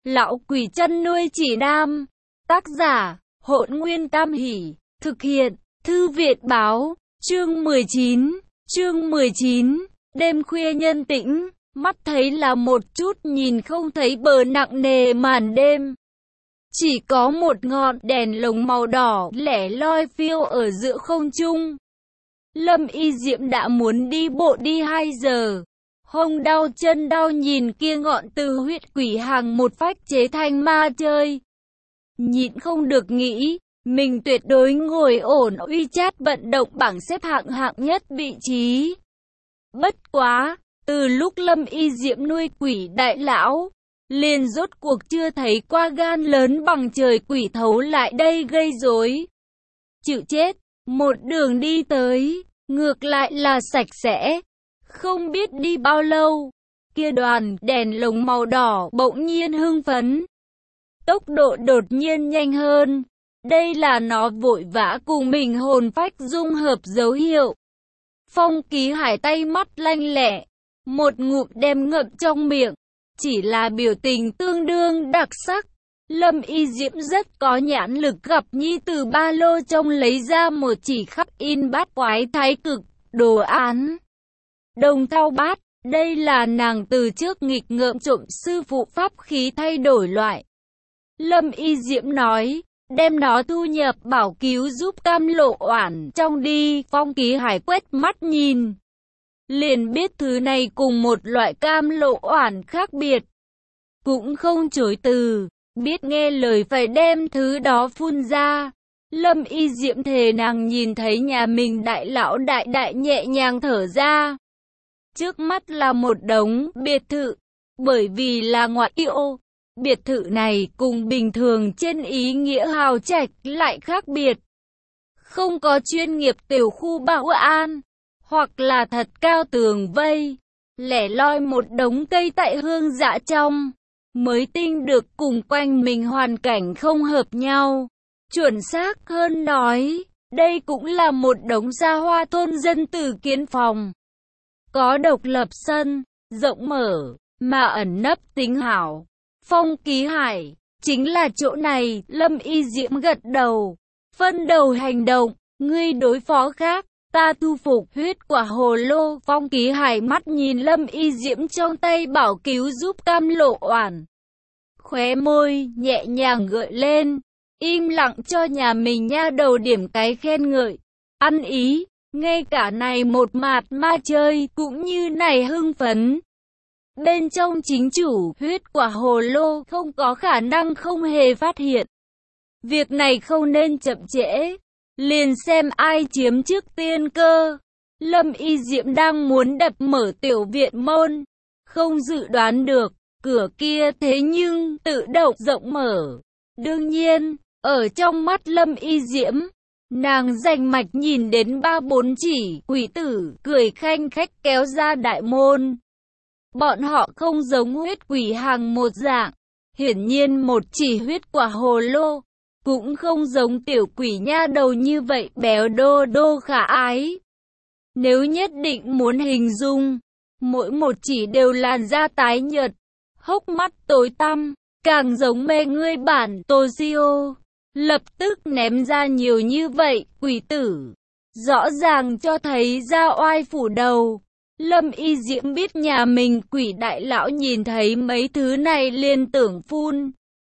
Lão quỷ chăn nuôi chỉ nam. Tác giả, Hỗn Nguyên Tam Hỷ. Thực hiện, Thư viện báo. Chương 19. Đêm khuya nhân tĩnh, mắt thấy là một chút nhìn không thấy bờ nặng nề màn đêm. Chỉ có một ngọn đèn lồng màu đỏ lẻ loi phiêu ở giữa không trung. Lâm Y Diễm đã muốn đi bộ đi 2 giờ. Hông đau chân đau nhìn kia ngọn từ huyết quỷ hàng một phách chế thành ma chơi. Nhịn không được nghĩ, mình tuyệt đối ngồi ổn uy chát vận động bảng xếp hạng nhất vị trí. Bất quá, từ lúc Lâm Y Diễm nuôi quỷ đại lão, liền rốt cuộc chưa thấy qua gan lớn bằng trời quỷ thấu lại đây gây rối. Chịu chết, một đường đi tới, ngược lại là sạch sẽ. Không biết đi bao lâu, kia đoàn đèn lồng màu đỏ bỗng nhiên hưng phấn. Tốc độ đột nhiên nhanh hơn. Đây là nó vội vã cùng mình hồn phách dung hợp dấu hiệu. Phong Ký Hải tay mắt lanh lẹ, một ngụm đem ngậm trong miệng, chỉ là biểu tình tương đương đặc sắc. Lâm Y Diễm rất có nhãn lực, gặp nhi từ ba lô trong lấy ra một chỉ khắc in bát quái thái cực, đồ án. Đồng thau bát, đây là nàng từ trước nghịch ngợm trộm sư phụ pháp khí thay đổi loại. Lâm Y Diễm nói, đem nó thu nhập bảo cứu giúp Cam Lộ Oản trong đi. Phong Ký Hải quét mắt nhìn, liền biết thứ này cùng một loại Cam Lộ Oản khác biệt. Cũng không chối từ, biết nghe lời phải đem thứ đó phun ra. Lâm Y Diễm thề nàng nhìn thấy nhà mình đại lão đại nhẹ nhàng thở ra. Trước mắt là một đống biệt thự, bởi vì là ngoại ô. Biệt thự này cùng bình thường trên ý nghĩa hào trạch lại khác biệt. Không có chuyên nghiệp tiểu khu bảo an, hoặc là thật cao tường vây, lẻ loi một đống cây tại hương dã trong, mới tinh được cùng quanh mình hoàn cảnh không hợp nhau. Chuẩn xác hơn nói, đây cũng là một đống xa hoa thôn dân tử kiến phòng. Có độc lập sân, rộng mở, mà ẩn nấp tính hảo. Phong Ký Hải, chính là chỗ này. Lâm Y Diễm gật đầu, phân đầu hành động, ngươi đối phó khác, ta thu phục huyết quả hồ lô. Phong Ký Hải mắt nhìn Lâm Y Diễm trong tay bảo cứu giúp Cam Lộ Oản, khóe môi nhẹ nhàng gợi lên, im lặng cho nhà mình nha đầu điểm cái khen ngợi, ăn ý. Ngay cả này một mạt ma chơi cũng như này hưng phấn. Bên trong chính chủ huyết quả hồ lô không có khả năng không hề phát hiện. Việc này không nên chậm trễ, liền xem ai chiếm trước tiên cơ. Lâm Y Diễm đang muốn đập mở tiểu viện môn, không dự đoán được, cửa kia thế nhưng tự động rộng mở. Đương nhiên, ở trong mắt Lâm Y Diễm, nàng rành mạch nhìn đến 3-4 chỉ quỷ tử cười khanh khách kéo ra đại môn. Bọn họ không giống huyết quỷ hàng một dạng, hiển nhiên một chỉ huyết quả hồ lô, cũng không giống tiểu quỷ nha đầu như vậy béo đô đô khả ái. Nếu nhất định muốn hình dung, mỗi một chỉ đều làn da tái nhợt, hốc mắt tối tăm, càng giống mê ngươi bản Toshio. Lập tức ném ra nhiều như vậy, quỷ tử. Rõ ràng cho thấy ra oai phủ đầu. Lâm Y Diễm biết nhà mình quỷ đại lão nhìn thấy mấy thứ này liên tưởng phun.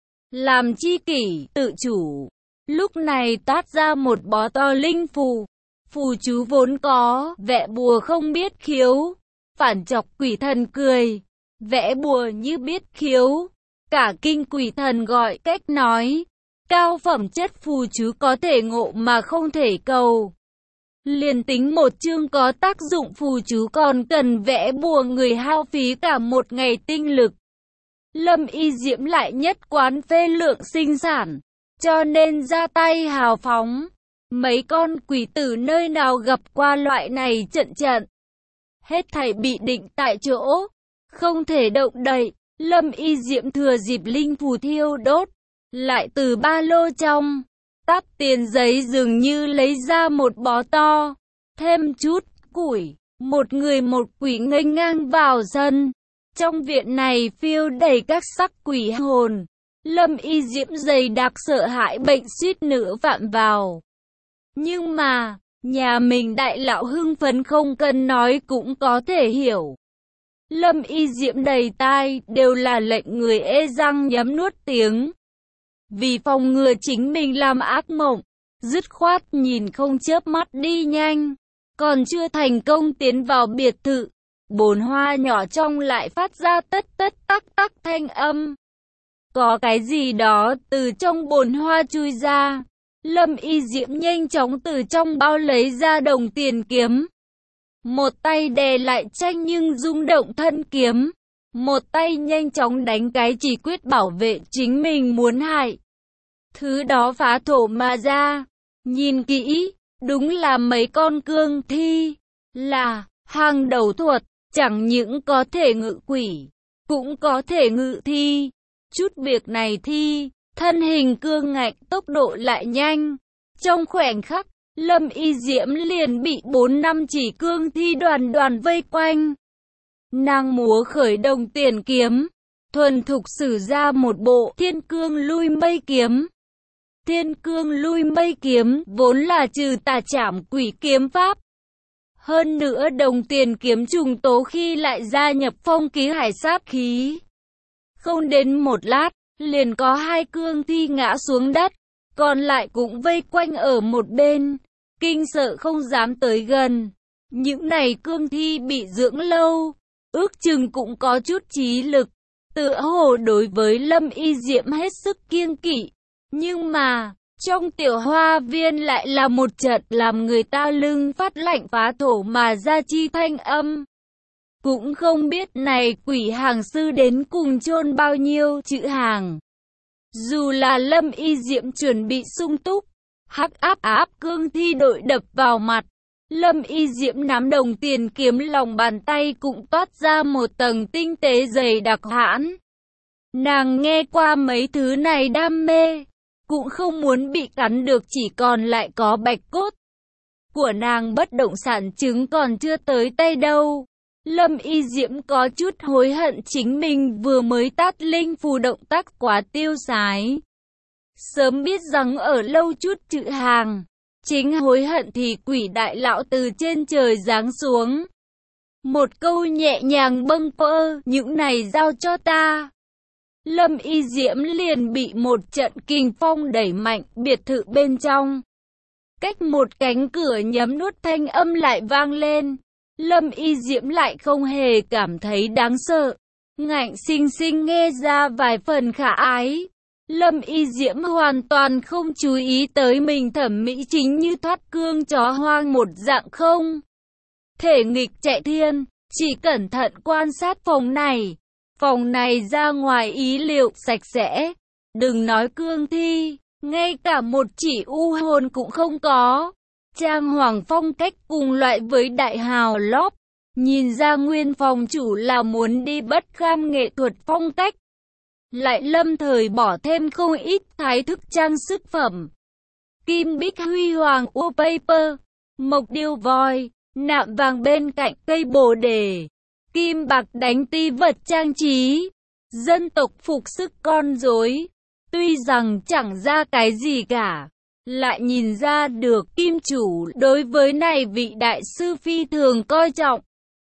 Làm chi kỷ, tự chủ. Lúc này toát ra một bó to linh phù. Phù chú vốn có, vẽ bùa không biết khiếu. Phản chọc quỷ thần cười. Vẽ bùa như biết khiếu. Cả kinh quỷ thần gọi cách nói. Cao phẩm chất phù chú có thể ngộ mà không thể cầu. Liền tính một chương có tác dụng phù chú còn cần vẽ bùa người hao phí cả một ngày tinh lực. Lâm Y Diễm lại nhất quán phê lượng sinh sản, cho nên ra tay hào phóng. Mấy con quỷ tử nơi nào gặp qua loại này trận. Hết thảy bị định tại chỗ, không thể động đậy. Lâm Y Diễm thừa dịp linh phù thiêu đốt, lại từ ba lô trong tắp tiền giấy dường như lấy ra một bó to, thêm chút củi, một người một quỷ nghênh ngang vào sân. Trong viện này phiêu đầy các sắc quỷ hồn. Lâm Y Diễm dày đặc sợ hãi bệnh suýt nữa phạm vào. Nhưng mà, nhà mình đại lão hưng phấn không cần nói cũng có thể hiểu. Lâm Y Diễm đầy tai đều là lệnh người ê răng nhấm nuốt tiếng. Vì phòng ngừa chính mình làm ác mộng, dứt khoát nhìn không chớp mắt đi nhanh. Còn chưa thành công tiến vào biệt thự, bồn hoa nhỏ trong lại phát ra tất tất tắc tắc thanh âm. Có cái gì đó từ trong bồn hoa chui ra. Lâm Y Diễm nhanh chóng từ trong bao lấy ra đồng tiền kiếm. Một tay đè lại tranh nhưng rung động thân kiếm. Một tay nhanh chóng đánh cái chỉ quyết bảo vệ chính mình muốn hại. Thứ đó phá thổ mà ra. Nhìn kỹ, đúng là mấy con cương thi. Là hàng đầu thuật, chẳng những có thể ngự quỷ, cũng có thể ngự thi. Chút việc này thi, thân hình cương ngạnh tốc độ lại nhanh. Trong khoảnh khắc, Lâm Y Diễm liền bị 4-5 chỉ cương thi đoàn đoàn vây quanh. Nàng múa khởi đồng tiền kiếm, thuần thục sử ra một bộ thiên cương lui mây kiếm. Thiên cương lui mây kiếm vốn là trừ tà trảm quỷ kiếm pháp. Hơn nữa đồng tiền kiếm trùng tố khi lại gia nhập phong ký hải sát khí. Không đến một lát, liền có 2 cương thi ngã xuống đất, còn lại cũng vây quanh ở một bên, kinh sợ không dám tới gần. Những này cương thi bị dưỡng lâu, ước chừng cũng có chút trí lực, tựa hồ đối với Lâm Y Diễm hết sức kiêng kỵ. Nhưng mà, trong tiểu hoa viên lại là một trận làm người ta lưng phát lạnh phá thổ mà ra chi thanh âm. Cũng không biết này quỷ hàng sư đến cùng chôn bao nhiêu chữ hàng. Dù là Lâm Y Diễm chuẩn bị sung túc, hắc áp cương thi đội đập vào mặt. Lâm Y Diễm nắm đồng tiền kiếm lòng bàn tay cũng toát ra một tầng tinh tế dày đặc hãn. Nàng nghe qua mấy thứ này đam mê, cũng không muốn bị cắn được, chỉ còn lại có bạch cốt của nàng bất động sản chứng còn chưa tới tay đâu. Lâm Y Diễm có chút hối hận chính mình vừa mới tát linh phù động tác quá tiêu sái. Sớm biết rằng ở lâu chút chữ hàng, chính hối hận thì quỷ đại lão từ trên trời giáng xuống. Một câu nhẹ nhàng bâng quơ, những này giao cho ta. Lâm Y Diễm liền bị một trận kình phong đẩy mạnh biệt thự bên trong. Cách một cánh cửa nhấm nuốt thanh âm lại vang lên. Lâm Y Diễm lại không hề cảm thấy đáng sợ, ngạnh sinh sinh nghe ra vài phần khả ái. Lâm Y Diễm hoàn toàn không chú ý tới mình thẩm mỹ chính như thoát cương chó hoang một dạng không thể nghịch chạy thiên, chỉ cẩn thận quan sát phòng này. Phòng này ra ngoài ý liệu sạch sẽ, đừng nói cương thi, ngay cả một chỉ u hồn cũng không có. Trang hoàng phong cách cùng loại với đại hào lóp, nhìn ra nguyên phòng chủ là muốn đi bất kham nghệ thuật phong cách. Lại lâm thời bỏ thêm không ít thái thức trang sức phẩm. Kim bích huy hoàng wallpaper, mộc điêu voi, nạm vàng bên cạnh cây bồ đề, kim bạc đánh ti vật trang trí, dân tộc phục sức con rối. Tuy rằng chẳng ra cái gì cả, lại nhìn ra được kim chủ đối với này vị đại sư phi thường coi trọng.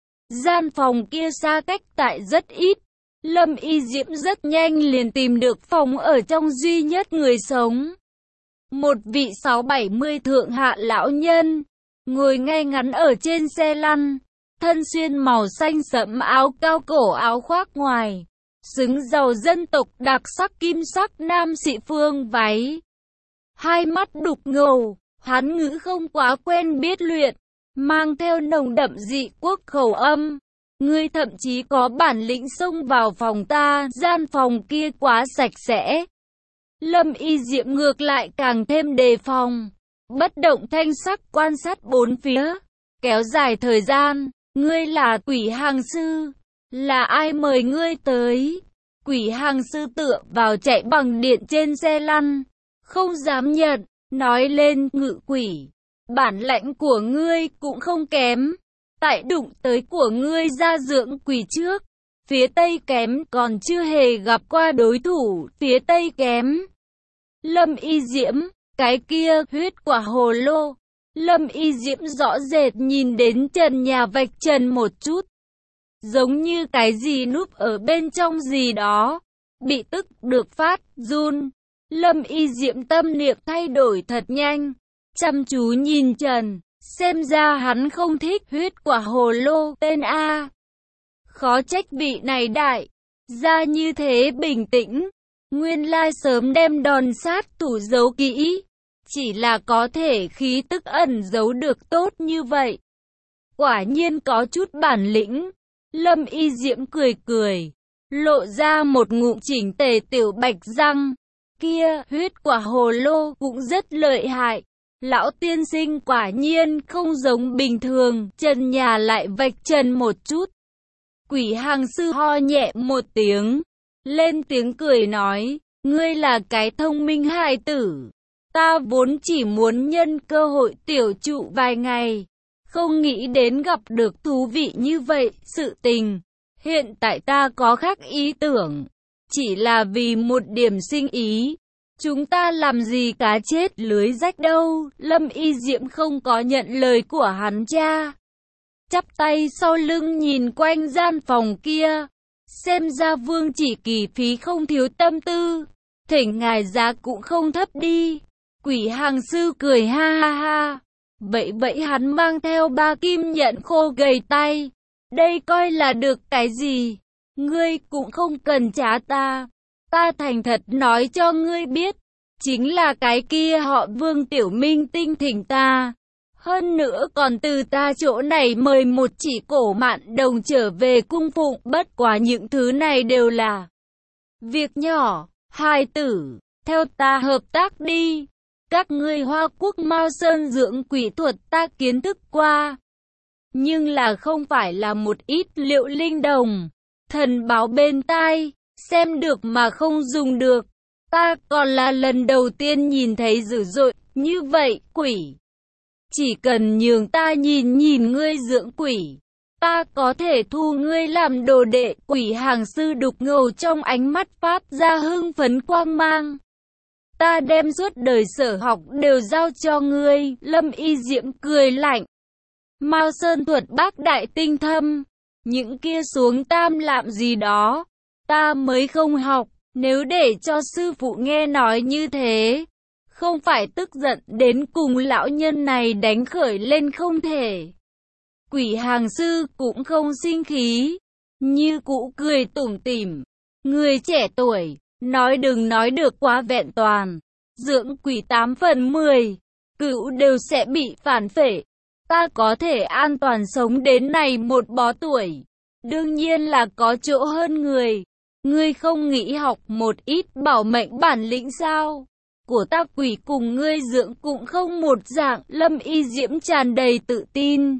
Gian phòng kia xa cách tại rất ít. Lâm Y Diễm rất nhanh liền tìm được phòng ở trong duy nhất người sống. Một vị 60-70 thượng hạ lão nhân, ngồi ngay ngắn ở trên xe lăn, thân xuyên màu xanh sẫm áo cao cổ áo khoác ngoài, xứng giàu dân tộc đặc sắc kim sắc nam sĩ phương váy. Hai mắt đục ngầu, hán ngữ không quá quen biết luyện, mang theo nồng đậm dị quốc khẩu âm. Ngươi thậm chí có bản lĩnh xông vào phòng ta, gian phòng kia quá sạch sẽ. Lâm Y Diễm ngược lại càng thêm đề phòng, bất động thanh sắc quan sát bốn phía, kéo dài thời gian. Ngươi là quỷ hàng sư, là ai mời ngươi tới? Quỷ hàng sư tựa vào chạy bằng điện trên xe lăn, không dám nhận, nói lên ngự quỷ. Bản lãnh của ngươi cũng không kém, tại đụng tới của ngươi ra dưỡng quỷ trước, phía Tây kém, còn chưa hề gặp qua đối thủ, phía Tây kém. Lâm Y Diễm, cái kia, huyết quả hồ lô. Lâm Y Diễm rõ rệt nhìn đến trần nhà vạch trần một chút. Giống như cái gì núp ở bên trong gì đó. Bị tức được phát, run. Lâm Y Diễm tâm niệm thay đổi thật nhanh. Chăm chú nhìn Trần. Xem ra hắn không thích huyết quả hồ lô tên A. Khó trách vị này đại gia như thế bình tĩnh. Nguyên lai sớm đem đòn sát thủ giấu kỹ. Chỉ là có thể khí tức ẩn giấu được tốt như vậy. Quả nhiên có chút bản lĩnh. Lâm Y Diễm cười cười. Lộ ra một ngụm chỉnh tề tiểu bạch răng. Kia, huyết quả hồ lô cũng rất lợi hại. Lão tiên sinh quả nhiên không giống bình thường. Trần nhà lại vạch trần một chút. Quỷ hàng sư ho nhẹ một tiếng. Lên tiếng cười nói. Ngươi là cái thông minh hài tử. Ta vốn chỉ muốn nhân cơ hội tiểu trụ vài ngày. Không nghĩ đến gặp được thú vị như vậy, sự tình. Hiện tại ta có khác ý tưởng. Chỉ là vì một điểm sinh ý. Chúng ta làm gì cá chết lưới rách đâu. Lâm Y Diễm không có nhận lời của hắn cha. Chắp tay sau lưng nhìn quanh gian phòng kia. Xem ra Vương Chỉ Kỳ phí không thiếu tâm tư. Thỉnh ngài giá cũng không thấp đi. Quỷ hàng sư cười ha ha ha. Vậy hắn mang theo 3 kim nhận khô gầy tay. Đây coi là được cái gì? Ngươi cũng không cần trả ta. Ta thành thật nói cho ngươi biết. Chính là cái kia họ Vương tiểu minh tinh thỉnh ta. Hơn nữa còn từ ta chỗ này mời một chỉ cổ mạn đồng trở về cung phụng. Bất quá những thứ này đều là việc nhỏ. Hai tử, theo ta hợp tác đi. Các ngươi Hoa Quốc Mao Sơn dưỡng quỷ thuật ta kiến thức qua. Nhưng là không phải là một ít liệu linh đồng. Thần báo bên tai, xem được mà không dùng được. Ta còn là lần đầu tiên nhìn thấy dữ dội như vậy quỷ. Chỉ cần nhường ta nhìn ngươi dưỡng quỷ. Ta có thể thu ngươi làm đồ đệ. Quỷ hàng sư đục ngầu trong ánh mắt phát ra hưng phấn quang mang. Ta đem suốt đời sở học đều giao cho ngươi. Lâm Y Diễm cười lạnh. Mao Sơn thuật bác đại tinh thâm. Những kia xuống tam lạm gì đó. Ta mới không học. Nếu để cho sư phụ nghe nói như thế. Không phải tức giận đến cùng lão nhân này đánh khởi lên không thể. Quỷ hàng sư cũng không sinh khí. Như cũ cười tủm tỉm. Người trẻ tuổi. Nói đừng nói được quá vẹn toàn. Dưỡng quỷ 8 phần 10. Cửu đều sẽ bị phản phệ. Ta có thể an toàn sống đến này một bó tuổi. Đương nhiên là có chỗ hơn người. Ngươi không nghĩ học một ít bảo mệnh bản lĩnh sao? Của ta quỷ cùng ngươi dưỡng cũng không một dạng. Lâm Y Diễm tràn đầy tự tin.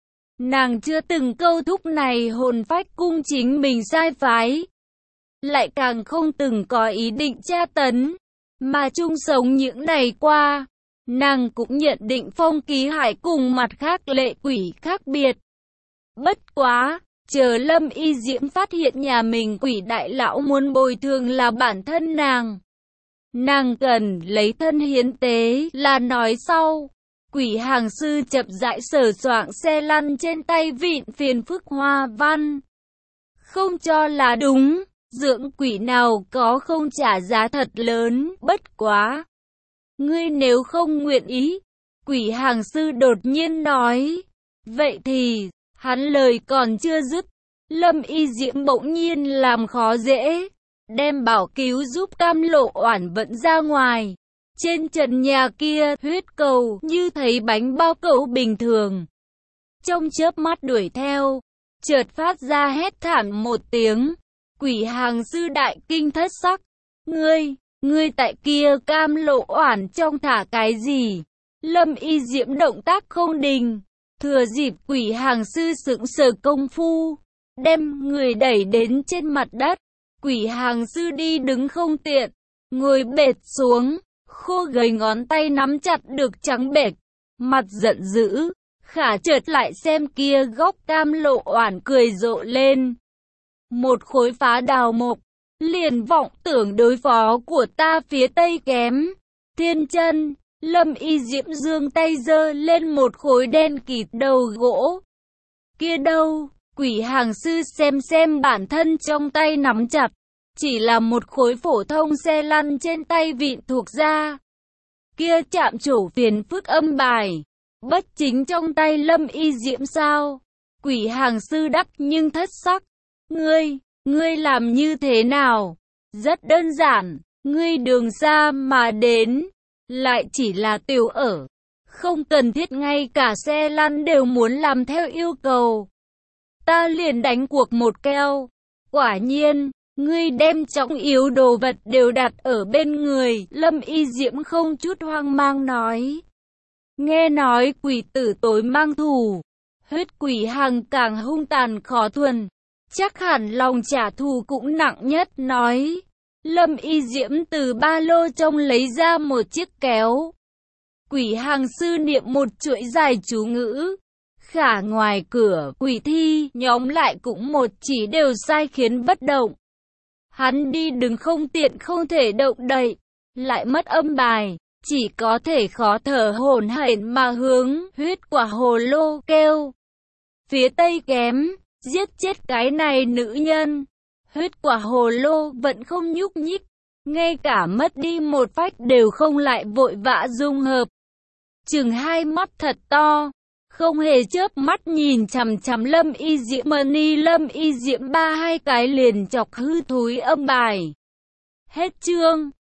Nàng chưa từng câu thúc này hồn phách cung chính mình sai phái. Lại càng không từng có ý định tra tấn. Mà chung sống những ngày qua. Nàng cũng nhận định Phong Ký Hải cùng mặt khác lệ quỷ khác biệt. Bất quá, chờ Lâm Y Diễm phát hiện nhà mình quỷ đại lão muốn bồi thường là bản thân nàng. Nàng cần lấy thân hiến tế là nói sau. Quỷ hàng sư chậm rãi sờ soạng xe lăn trên tay vịn phiền phức hoa văn. Không cho là đúng. Dưỡng quỷ nào có không trả giá thật lớn, bất quá. Ngươi nếu không nguyện ý, quỷ hàng sư đột nhiên nói. Vậy thì, hắn lời còn chưa dứt. Lâm Y Diễm bỗng nhiên làm khó dễ. Đem bảo cứu giúp Cam Lộ Oản vận ra ngoài. Trên trần nhà kia, huyết cầu như thấy bánh bao cẩu bình thường. Trong chớp mắt đuổi theo, chợt phát ra hét thảm một tiếng. Quỷ hàng sư đại kinh thất sắc. Ngươi tại kia Cam Lộ Oản trong thả cái gì? Lâm Y Diễm động tác không đình. Thừa dịp quỷ hàng sư sững sờ công phu. Đem người đẩy đến trên mặt đất. Quỷ hàng sư đi đứng không tiện. Ngồi bệt xuống. Khô gầy ngón tay nắm chặt được trắng bệch. Mặt giận dữ. Khả chợt lại xem kia góc Cam Lộ Oản cười rộ lên. một khối phá đào mộc, liền vọng tưởng đối phó của ta phía tây kém. Thiên chân, Lâm Y Diễm giương tay giơ lên một khối đen kịt đầu gỗ. Kia đâu, Quỷ hàng sư xem bản thân trong tay nắm chặt, chỉ là một khối phổ thông xe lăn trên tay vịn thuộc da. Kia chạm trổ phiền phức âm bài, bất chính trong tay Lâm Y Diễm sao? Quỷ hàng sư đắc nhưng thất sắc. Ngươi làm như thế nào? Rất đơn giản, ngươi đường xa mà đến, lại chỉ là tiểu ở. Không cần thiết ngay cả xe lăn đều muốn làm theo yêu cầu. Ta liền đánh cuộc một keo. Quả nhiên, ngươi đem trọng yếu đồ vật đều đặt ở bên người. Lâm Y Diễm không chút hoang mang nói. Nghe nói quỷ tử tối mang thù, huyết quỷ hàng càng hung tàn khó thuần, chắc hẳn lòng trả thù cũng nặng nhất. Nói, Lâm Y Diễm từ ba lô trong lấy ra một chiếc kéo. Quỷ hàng sư niệm một chuỗi dài chú ngữ. Khả ngoài cửa quỷ thi nhóm lại cũng một chỉ đều sai khiến bất động. Hắn đi đứng không tiện không thể động đậy, lại mất âm bài, chỉ có thể khó thở hổn hển mà hướng huyết quả hồ lô kêu. Phía tây kém, giết chết cái này nữ nhân. Huyết quả hồ lô vẫn không nhúc nhích, ngay cả mất đi một phách đều không lại vội vã dung hợp. Chừng hai mắt thật to, không hề chớp mắt nhìn chằm chằm Lâm Y Diễm. Lâm Y Diễm ba hai cái liền chọc hư thúi âm bài. Hết chương.